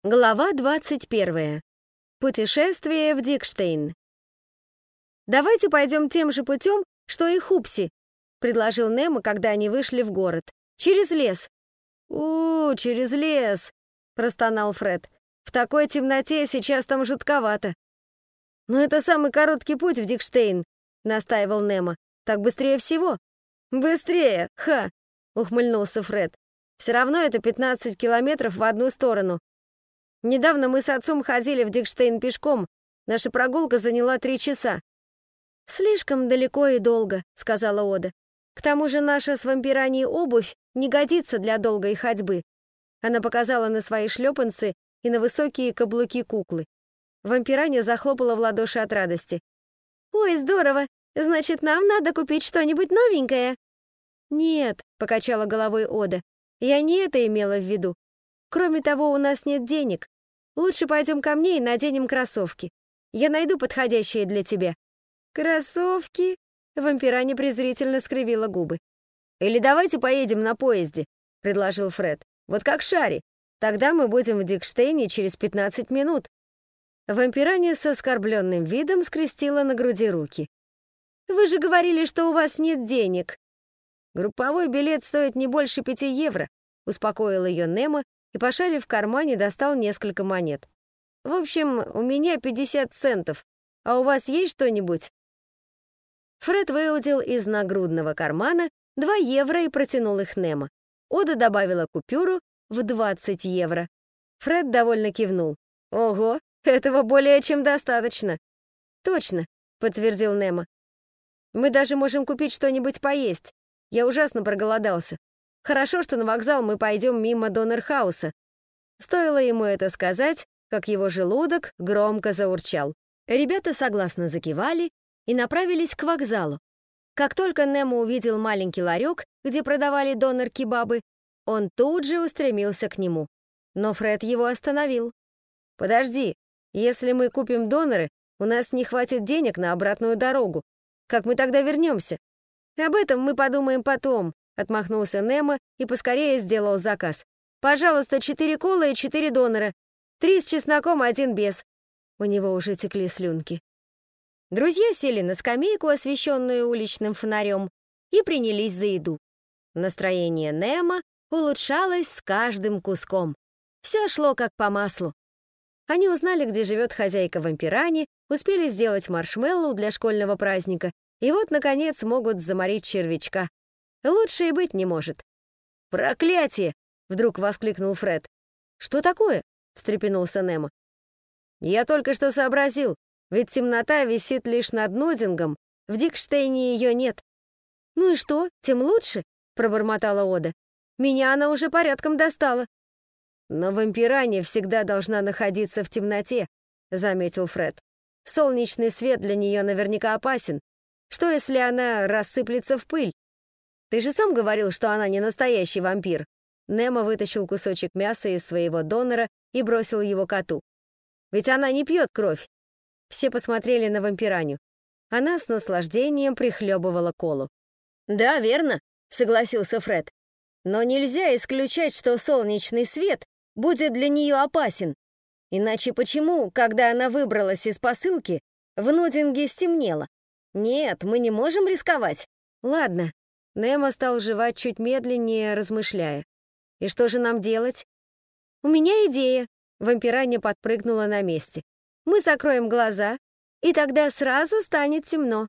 Глава 21. Путешествие в Дикштейн. «Давайте пойдем тем же путем, что и Хупси», — предложил Немо, когда они вышли в город. «Через лес». Через лес», — простонал Фред. «В такой темноте сейчас там жутковато». «Но это самый короткий путь в Дикштейн», — настаивал Немо. «Так быстрее всего». «Быстрее, ха!» — ухмыльнулся Фред. «Все равно это 15 километров в одну сторону. Недавно мы с отцом ходили в Дикштейн пешком. Наша прогулка заняла 3 часа». «Слишком далеко и долго», — сказала Ода. «К тому же наша с вампиранией обувь не годится для долгой ходьбы». Она показала на свои шлепанцы и на высокие каблуки куклы. Вампиранья захлопала в ладоши от радости. «Ой, здорово! Значит, нам надо купить что-нибудь новенькое?» «Нет», — покачала головой Ода, — «я не это имела в виду. Кроме того, у нас нет денег. Лучше пойдем ко мне и наденем кроссовки. Я найду подходящие для тебя». «Кроссовки?» — вампиранья презрительно скривила губы. «Или давайте поедем на поезде», — предложил Фред. «Вот как Шари. Тогда мы будем в Дикштейне через 15 минут». Вампиранья с оскорбленным видом скрестила на груди руки. «Вы же говорили, что у вас нет денег». «Групповой билет стоит не больше 5 евро», — успокоил ее Немо и, пошарив в кармане, достал несколько монет. «В общем, у меня 50 центов. А у вас есть что-нибудь?» Фред выудил из нагрудного кармана 2 евро и протянул их Немо. Ода добавила купюру в 20 евро. Фред довольно кивнул. «Ого, этого более чем достаточно». «Точно», — подтвердил Немо. «Мы даже можем купить что-нибудь поесть. Я ужасно проголодался. Хорошо, что на вокзал мы пойдем мимо Доннерхауса». Стоило ему это сказать, как его желудок громко заурчал. Ребята согласно закивали и направились к вокзалу. Как только Немо увидел маленький ларек, где продавали донер-кебабы, он тут же устремился к нему. Но Фред его остановил. «Подожди, если мы купим донеры, у нас не хватит денег на обратную дорогу. Как мы тогда вернемся?» «Об этом мы подумаем потом», — отмахнулся Немо и поскорее сделал заказ. «Пожалуйста, 4 колы и 4 донера. 3 с чесноком, 1 без». У него уже текли слюнки. Друзья сели на скамейку, освещенную уличным фонарем, и принялись за еду. Настроение Немо улучшалось с каждым куском. Все шло как по маслу. Они узнали, где живет хозяйка вампирани, успели сделать маршмеллоу для школьного праздника, и вот, наконец, могут заморить червячка. Лучше и быть не может. «Проклятие!» — вдруг воскликнул Фред. «Что такое?» — встрепенулся Немо. «Я только что сообразил, ведь темнота висит лишь над Нодингом, в Дикштейне ее нет». «Ну и что, тем лучше?» — пробормотала Ода. «Меня она уже порядком достала». «Но вампирания всегда должна находиться в темноте», — заметил Фред. «Солнечный свет для нее наверняка опасен. Что, если она рассыплется в пыль? Ты же сам говорил, что она не настоящий вампир». Немо вытащил кусочек мяса из своего донора и бросил его коту. «Ведь она не пьет кровь». Все посмотрели на вампираню. Она с наслаждением прихлебывала колу. «Да, верно», — согласился Фред. «Но нельзя исключать, что солнечный свет будет для нее опасен. Иначе почему, когда она выбралась из посылки, в Нодинге стемнело? Нет, мы не можем рисковать». «Ладно». Немо стал жевать чуть медленнее, размышляя. «И что же нам делать?» «У меня идея». Вампиранья подпрыгнула на месте. «Мы закроем глаза, и тогда сразу станет темно».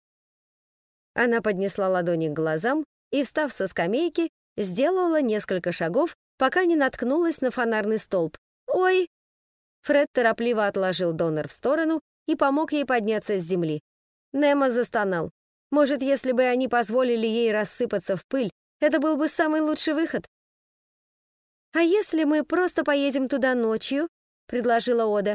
Она поднесла ладони к глазам и, встав со скамейки, сделала несколько шагов, пока не наткнулась на фонарный столб. «Ой!» Фред торопливо отложил донор в сторону и помог ей подняться с земли. Немо застонал. Может, если бы они позволили ей рассыпаться в пыль, это был бы самый лучший выход. «А если мы просто поедем туда ночью?» — предложила Ода.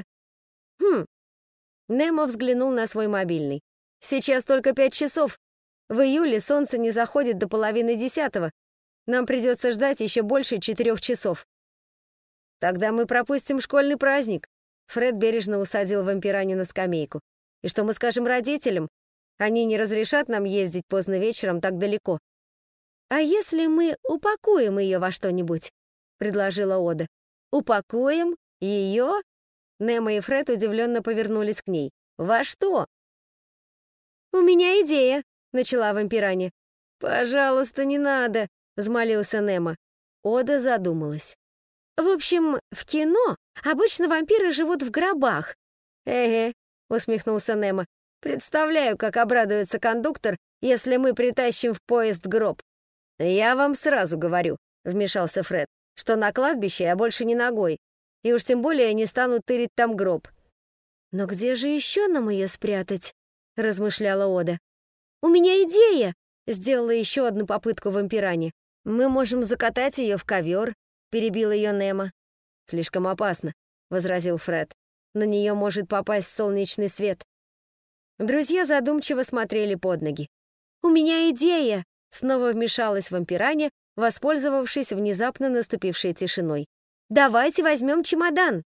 Немо взглянул на свой мобильный. «Сейчас только 5 часов. В июле солнце не заходит до 9:30. Нам придется ждать еще больше 4 часов». «Тогда мы пропустим школьный праздник». Фред бережно усадил вампираню на скамейку. «И что мы скажем родителям? Они не разрешат нам ездить поздно вечером так далеко». «А если мы упакуем ее во что-нибудь?» — предложила Ода. «Упакуем Ее? Немо и Фред удивленно повернулись к ней. «Во что?» «У меня идея», — начала вампиране. «Пожалуйста, не надо», — взмолился Немо. Ода задумалась. «В общем, в кино обычно вампиры живут в гробах». «Эге», — усмехнулся Немо. «Представляю, как обрадуется кондуктор, если мы притащим в поезд гроб». «Я вам сразу говорю», — вмешался Фред, «что на кладбище я больше не ногой, и уж тем более не стану тырить там гроб». «Но где же еще нам ее спрятать?» — размышляла Ода. «У меня идея!» — сделала еще одну попытку вампиране. «Мы можем закатать ее в ковер», — перебил ее Немо. «Слишком опасно», — возразил Фред. «На нее может попасть солнечный свет». Друзья задумчиво смотрели под ноги. «У меня идея!» — снова вмешалась вампиране, воспользовавшись внезапно наступившей тишиной. «Давайте возьмем чемодан!»